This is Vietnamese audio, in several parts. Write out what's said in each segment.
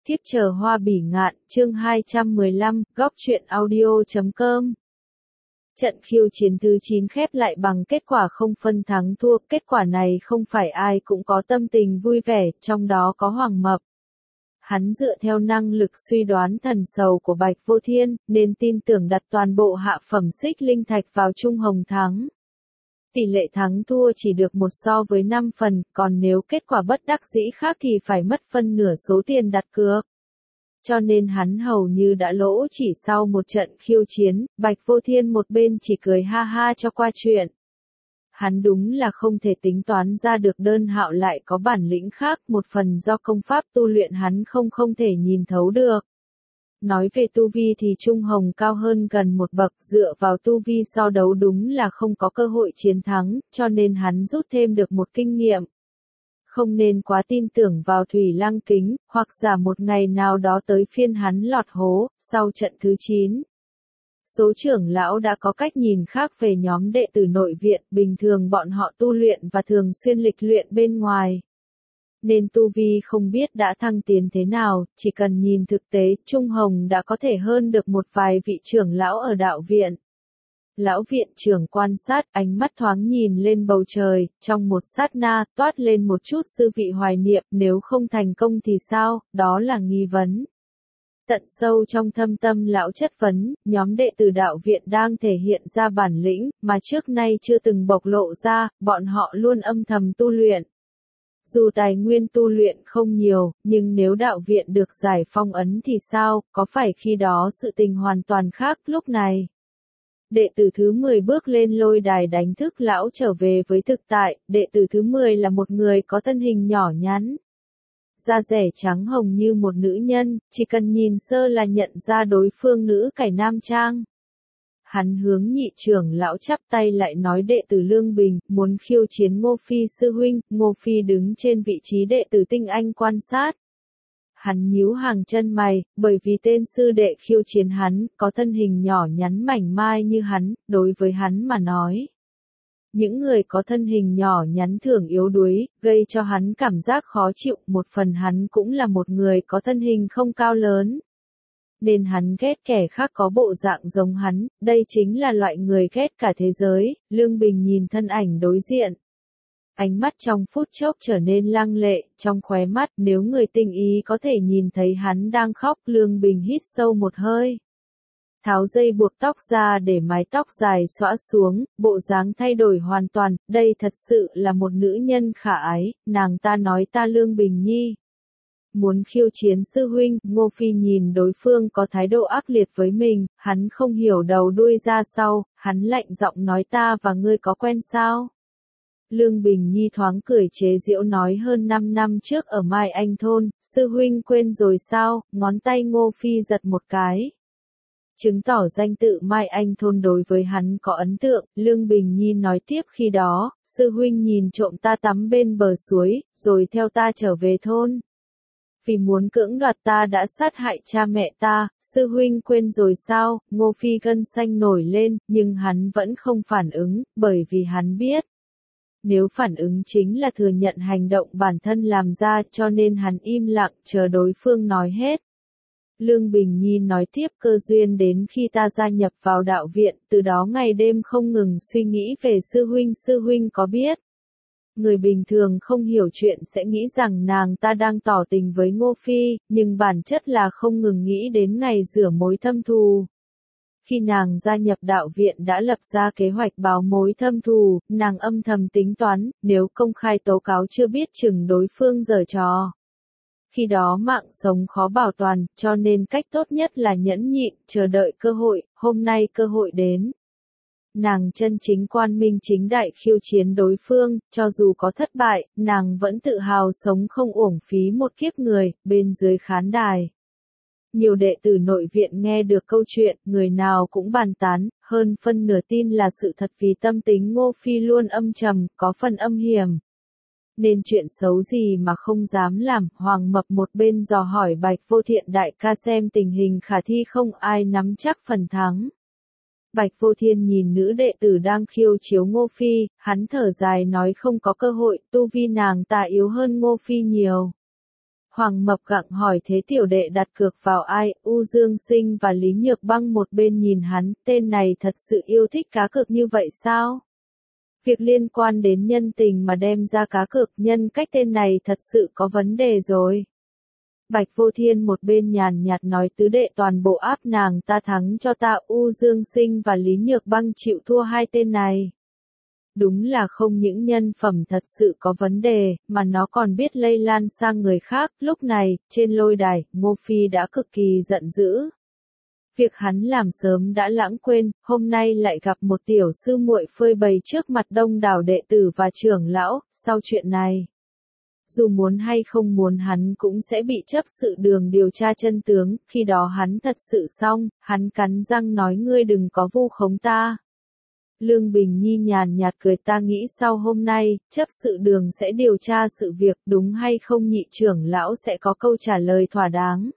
Thiếp chờ hoa bỉ ngạn, chương 215, góc truyện audio.com. Trận khiêu chiến thứ 9 khép lại bằng kết quả không phân thắng thua, kết quả này không phải ai cũng có tâm tình vui vẻ, trong đó có Hoàng Mập. Hắn dựa theo năng lực suy đoán thần sầu của Bạch Vô Thiên, nên tin tưởng đặt toàn bộ hạ phẩm xích linh thạch vào Trung Hồng thắng. Tỷ lệ thắng thua chỉ được 1 so với 5 phần, còn nếu kết quả bất đắc dĩ khác thì phải mất phân nửa số tiền đặt cược. Cho nên hắn hầu như đã lỗ chỉ sau một trận khiêu chiến, Bạch Vô Thiên một bên chỉ cười ha ha cho qua chuyện. Hắn đúng là không thể tính toán ra được Đơn Hạo lại có bản lĩnh khác, một phần do công pháp tu luyện hắn không thể nhìn thấu được. Nói về tu vi thì Trung Hồng cao hơn gần một bậc, dựa vào tu vi so đấu đúng là không có cơ hội chiến thắng, cho nên hắn rút thêm được một kinh nghiệm. Không nên quá tin tưởng vào Thủy Lăng Kính, hoặc giả một ngày nào đó tới phiên hắn lọt hố, sau trận thứ 9. Số trưởng lão đã có cách nhìn khác về nhóm đệ tử nội viện, bình thường bọn họ tu luyện và thường xuyên lịch luyện bên ngoài. Nên tu vi không biết đã thăng tiến thế nào, chỉ cần nhìn thực tế, Trung Hồng đã có thể hơn được một vài vị trưởng lão ở đạo viện. Lão viện trưởng quan sát, ánh mắt thoáng nhìn lên bầu trời, trong một sát na, toát lên một chút dư vị hoài niệm, nếu không thành công thì sao, đó là nghi vấn. Tận sâu trong thâm tâm lão chất vấn, nhóm đệ tử đạo viện đang thể hiện ra bản lĩnh, mà trước nay chưa từng bộc lộ ra, bọn họ luôn âm thầm tu luyện. Dù tài nguyên tu luyện không nhiều, nhưng nếu đạo viện được giải phong ấn thì sao, có phải khi đó sự tình hoàn toàn khác lúc này? Đệ tử thứ 10 bước lên lôi đài đánh thức lão trở về với thực tại, đệ tử thứ 10 là một người có thân hình nhỏ nhắn. Da rẻ trắng hồng như một nữ nhân, chỉ cần nhìn sơ là nhận ra đối phương nữ cải nam trang. Hắn hướng nhị trưởng lão chắp tay lại nói đệ tử Lương Bình, muốn khiêu chiến Ngô Phi sư huynh, Ngô Phi đứng trên vị trí đệ tử tinh anh quan sát. Hắn nhíu hàng chân mày, bởi vì tên sư đệ khiêu chiến hắn, có thân hình nhỏ nhắn mảnh mai như hắn, đối với hắn mà nói. Những người có thân hình nhỏ nhắn thường yếu đuối, gây cho hắn cảm giác khó chịu, một phần hắn cũng là một người có thân hình không cao lớn. Nên hắn ghét kẻ khác có bộ dạng giống hắn, đây chính là loại người ghét cả thế giới. Lương Bình nhìn thân ảnh đối diện. Ánh mắt trong phút chốc trở nên lăng lệ, trong khóe mắt nếu người tinh ý có thể nhìn thấy hắn đang khóc. Lương Bình hít sâu một hơi. Tháo dây buộc tóc ra để mái tóc dài xõa xuống, bộ dáng thay đổi hoàn toàn, đây thật sự là một nữ nhân khả ái, nàng ta nói ta Lương Bình Nhi. Muốn khiêu chiến sư huynh, Ngô Phi nhìn đối phương có thái độ ác liệt với mình, hắn không hiểu đầu đuôi ra sau, hắn lạnh giọng nói ta và ngươi có quen sao? Lương Bình Nhi thoáng cười chế giễu nói hơn 5 năm trước ở Mai Anh Thôn, sư huynh quên rồi sao, ngón tay Ngô Phi giật một cái. Chứng tỏ danh tự Mai Anh Thôn đối với hắn có ấn tượng, Lương Bình Nhi nói tiếp khi đó, sư huynh nhìn trộm ta tắm bên bờ suối, rồi theo ta trở về thôn. Vì muốn cưỡng đoạt ta đã sát hại cha mẹ ta, sư huynh quên rồi sao, Ngô Phi gân xanh nổi lên, nhưng hắn vẫn không phản ứng, bởi vì hắn biết. Nếu phản ứng chính là thừa nhận hành động bản thân làm ra cho nên hắn im lặng chờ đối phương nói hết. Lương Bình Nhi nói tiếp cơ duyên đến khi ta gia nhập vào đạo viện, từ đó ngày đêm không ngừng suy nghĩ về sư huynh có biết. Người bình thường không hiểu chuyện sẽ nghĩ rằng nàng ta đang tỏ tình với Ngô Phi, nhưng bản chất là không ngừng nghĩ đến ngày rửa mối thâm thù. Khi nàng gia nhập đạo viện đã lập ra kế hoạch báo mối thâm thù, nàng âm thầm tính toán, nếu công khai tố cáo chưa biết chừng đối phương giở trò. Khi đó mạng sống khó bảo toàn, cho nên cách tốt nhất là nhẫn nhịn, chờ đợi cơ hội, hôm nay cơ hội đến. Nàng chân chính quan minh chính đại khiêu chiến đối phương, cho dù có thất bại, nàng vẫn tự hào sống không uổng phí một kiếp người, bên dưới khán đài. Nhiều đệ tử nội viện nghe được câu chuyện, người nào cũng bàn tán, hơn phân nửa tin là sự thật vì tâm tính Ngô Phi luôn âm trầm, có phần âm hiểm. Nên chuyện xấu gì mà không dám làm, Hoàng Mập một bên dò hỏi Bạch Vô Thiện đại ca xem tình hình khả thi không ai nắm chắc phần thắng. Bạch Vô Thiên nhìn nữ đệ tử đang khiêu chiếu Ngô Phi, hắn thở dài nói không có cơ hội, tu vi nàng ta yếu hơn Ngô Phi nhiều. Hoàng Mập gặng hỏi thế tiểu đệ đặt cược vào ai, U Dương Sinh và Lý Nhược Băng một bên nhìn hắn, tên này thật sự yêu thích cá cược như vậy sao? Việc liên quan đến nhân tình mà đem ra cá cược, nhân cách tên này thật sự có vấn đề rồi. Bạch Vô Thiên một bên nhàn nhạt nói tứ đệ toàn bộ áp nàng ta thắng cho ta, U Dương Sinh và Lý Nhược Băng chịu thua hai tên này. Đúng là không những nhân phẩm thật sự có vấn đề, mà nó còn biết lây lan sang người khác. Lúc này, trên lôi đài, Ngô Phi đã cực kỳ giận dữ. Việc hắn làm sớm đã lãng quên, hôm nay lại gặp một tiểu sư muội phơi bày trước mặt đông đảo đệ tử và trưởng lão, sau chuyện này. Dù muốn hay không muốn hắn cũng sẽ bị chấp sự đường điều tra chân tướng, khi đó hắn thật sự xong, hắn cắn răng nói ngươi đừng có vu khống ta. Lương Bình Nhi nhàn nhạt cười ta nghĩ sau hôm nay, chấp sự đường sẽ điều tra sự việc đúng hay không nhị trưởng lão sẽ có câu trả lời thỏa đáng.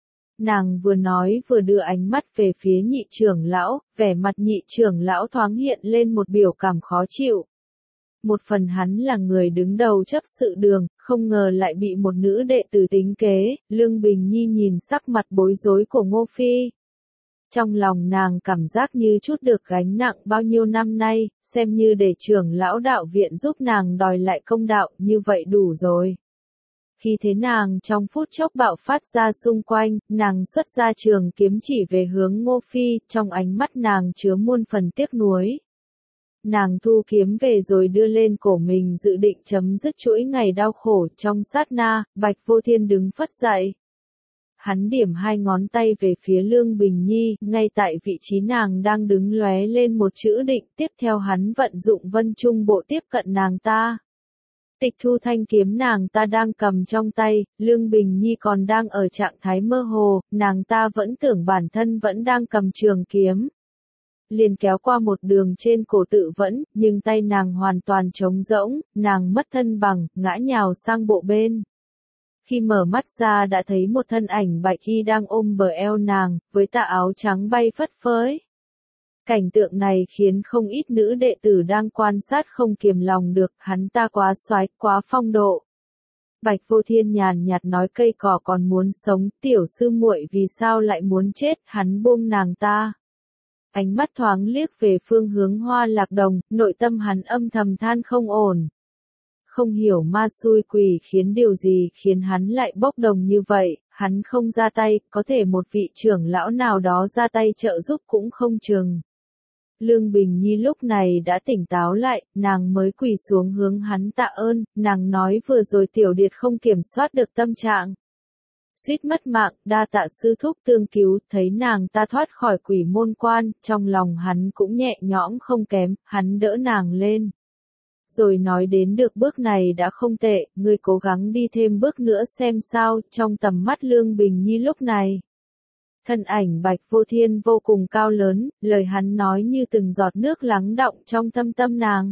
Nàng vừa nói vừa đưa ánh mắt về phía nhị trưởng lão, vẻ mặt nhị trưởng lão thoáng hiện lên một biểu cảm khó chịu. Một phần hắn là người đứng đầu chấp sự đường, không ngờ lại bị một nữ đệ tử tính kế, Lương Bình Nhi nhìn sắc mặt bối rối của Ngô Phi. Trong lòng nàng cảm giác như chút được gánh nặng bao nhiêu năm nay, xem như để trưởng lão đạo viện giúp nàng đòi lại công đạo, như vậy đủ rồi. Khi thế nàng trong phút chốc bạo phát ra xung quanh, nàng xuất ra trường kiếm chỉ về hướng Ngô Phi, trong ánh mắt nàng chứa muôn phần tiếc nuối. Nàng thu kiếm về rồi đưa lên cổ mình dự định chấm dứt chuỗi ngày đau khổ, trong sát na, Bạch Vô Thiên đứng phất dậy. Hắn điểm hai ngón tay về phía Lương Bình Nhi, ngay tại vị trí nàng đang đứng lóe lên một chữ định, tiếp theo hắn vận dụng vân trung bộ tiếp cận nàng ta. Tịch thu thanh kiếm nàng ta đang cầm trong tay, Lương Bình Nhi còn đang ở trạng thái mơ hồ, nàng ta vẫn tưởng bản thân vẫn đang cầm trường kiếm. Liền kéo qua một đường trên cổ tự vẫn, nhưng tay nàng hoàn toàn trống rỗng, nàng mất thân bằng, ngã nhào sang bộ bên. Khi mở mắt ra đã thấy một thân ảnh bạch y đang ôm bờ eo nàng, với tà áo trắng bay phất phới. Cảnh tượng này khiến không ít nữ đệ tử đang quan sát không kiềm lòng được, hắn ta quá soái, quá phong độ. Bạch Vô Thiên nhàn nhạt nói cây cỏ còn muốn sống, tiểu sư muội vì sao lại muốn chết, hắn buông nàng ta. Ánh mắt thoáng liếc về phương hướng Hoa Lạc Đồng, nội tâm hắn âm thầm than không ổn. Không hiểu ma xui quỷ khiến điều gì khiến hắn lại bốc đồng như vậy, hắn không ra tay, có thể một vị trưởng lão nào đó ra tay trợ giúp cũng không chừng. Lương Bình Nhi lúc này đã tỉnh táo lại, nàng mới quỳ xuống hướng hắn tạ ơn, nàng nói vừa rồi tiểu điệt không kiểm soát được tâm trạng. Suýt mất mạng, đa tạ sư thúc tương cứu, thấy nàng ta thoát khỏi quỷ môn quan, trong lòng hắn cũng nhẹ nhõm không kém, hắn đỡ nàng lên. Rồi nói đến được bước này đã không tệ, ngươi cố gắng đi thêm bước nữa xem sao, trong tầm mắt Lương Bình Nhi lúc này. Thân ảnh Bạch Vô Thiên vô cùng cao lớn, lời hắn nói như từng giọt nước lắng đọng trong thâm tâm nàng.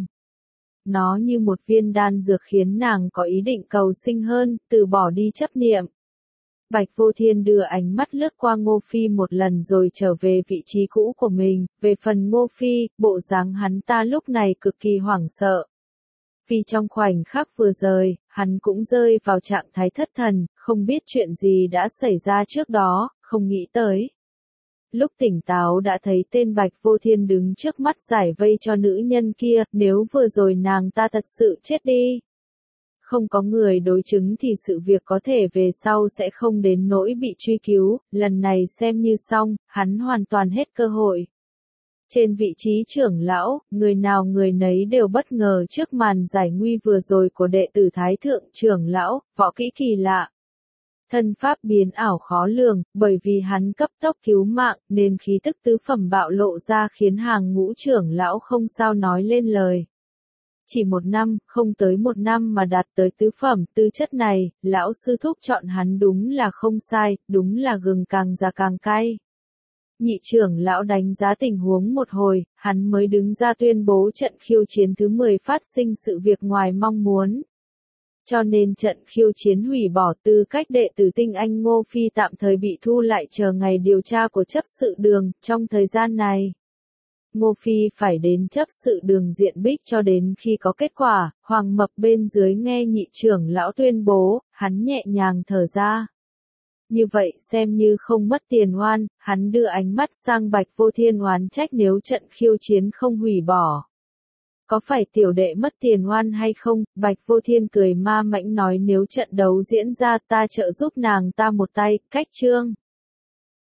Nó như một viên đan dược khiến nàng có ý định cầu sinh hơn, từ bỏ đi chấp niệm. Bạch Vô Thiên đưa ánh mắt lướt qua Ngô Phi một lần rồi trở về vị trí cũ của mình, về phần Ngô Phi, bộ dáng hắn ta lúc này cực kỳ hoảng sợ. Vì trong khoảnh khắc vừa rời, hắn cũng rơi vào trạng thái thất thần, không biết chuyện gì đã xảy ra trước đó, không nghĩ tới. Lúc tỉnh táo đã thấy tên Bạch Vô Thiên đứng trước mắt giải vây cho nữ nhân kia, nếu vừa rồi nàng ta thật sự chết đi. Không có người đối chứng thì sự việc có thể về sau sẽ không đến nỗi bị truy cứu, lần này xem như xong, hắn hoàn toàn hết cơ hội. Trên vị trí trưởng lão, người nào người nấy đều bất ngờ trước màn giải nguy vừa rồi của đệ tử Thái Thượng trưởng lão, võ kỹ kỳ lạ. Thân pháp biến ảo khó lường, bởi vì hắn cấp tốc cứu mạng, nên khí tức tứ phẩm bạo lộ ra khiến hàng ngũ trưởng lão không sao nói lên lời. Chỉ một năm, không tới một năm mà đạt tới tứ phẩm tư chất này, lão sư thúc chọn hắn đúng là không sai, đúng là gừng càng già càng cay. Nhị trưởng lão đánh giá tình huống một hồi, hắn mới đứng ra tuyên bố trận khiêu chiến thứ 10 phát sinh sự việc ngoài mong muốn. Cho nên trận khiêu chiến hủy bỏ, tư cách đệ tử tinh anh Ngô Phi tạm thời bị thu lại chờ ngày điều tra của chấp sự đường, trong thời gian này. Ngô Phi phải đến chấp sự Đường Diện Bích cho đến khi có kết quả, Hoàng Mập bên dưới nghe nhị trưởng lão tuyên bố, hắn nhẹ nhàng thở ra. Như vậy xem như không mất tiền oan, hắn đưa ánh mắt sang Bạch Vô Thiên oán trách nếu trận khiêu chiến không hủy bỏ. Có phải tiểu đệ mất tiền oan hay không? Bạch Vô Thiên cười ma mãnh nói nếu trận đấu diễn ra ta trợ giúp nàng ta một tay, cách chương.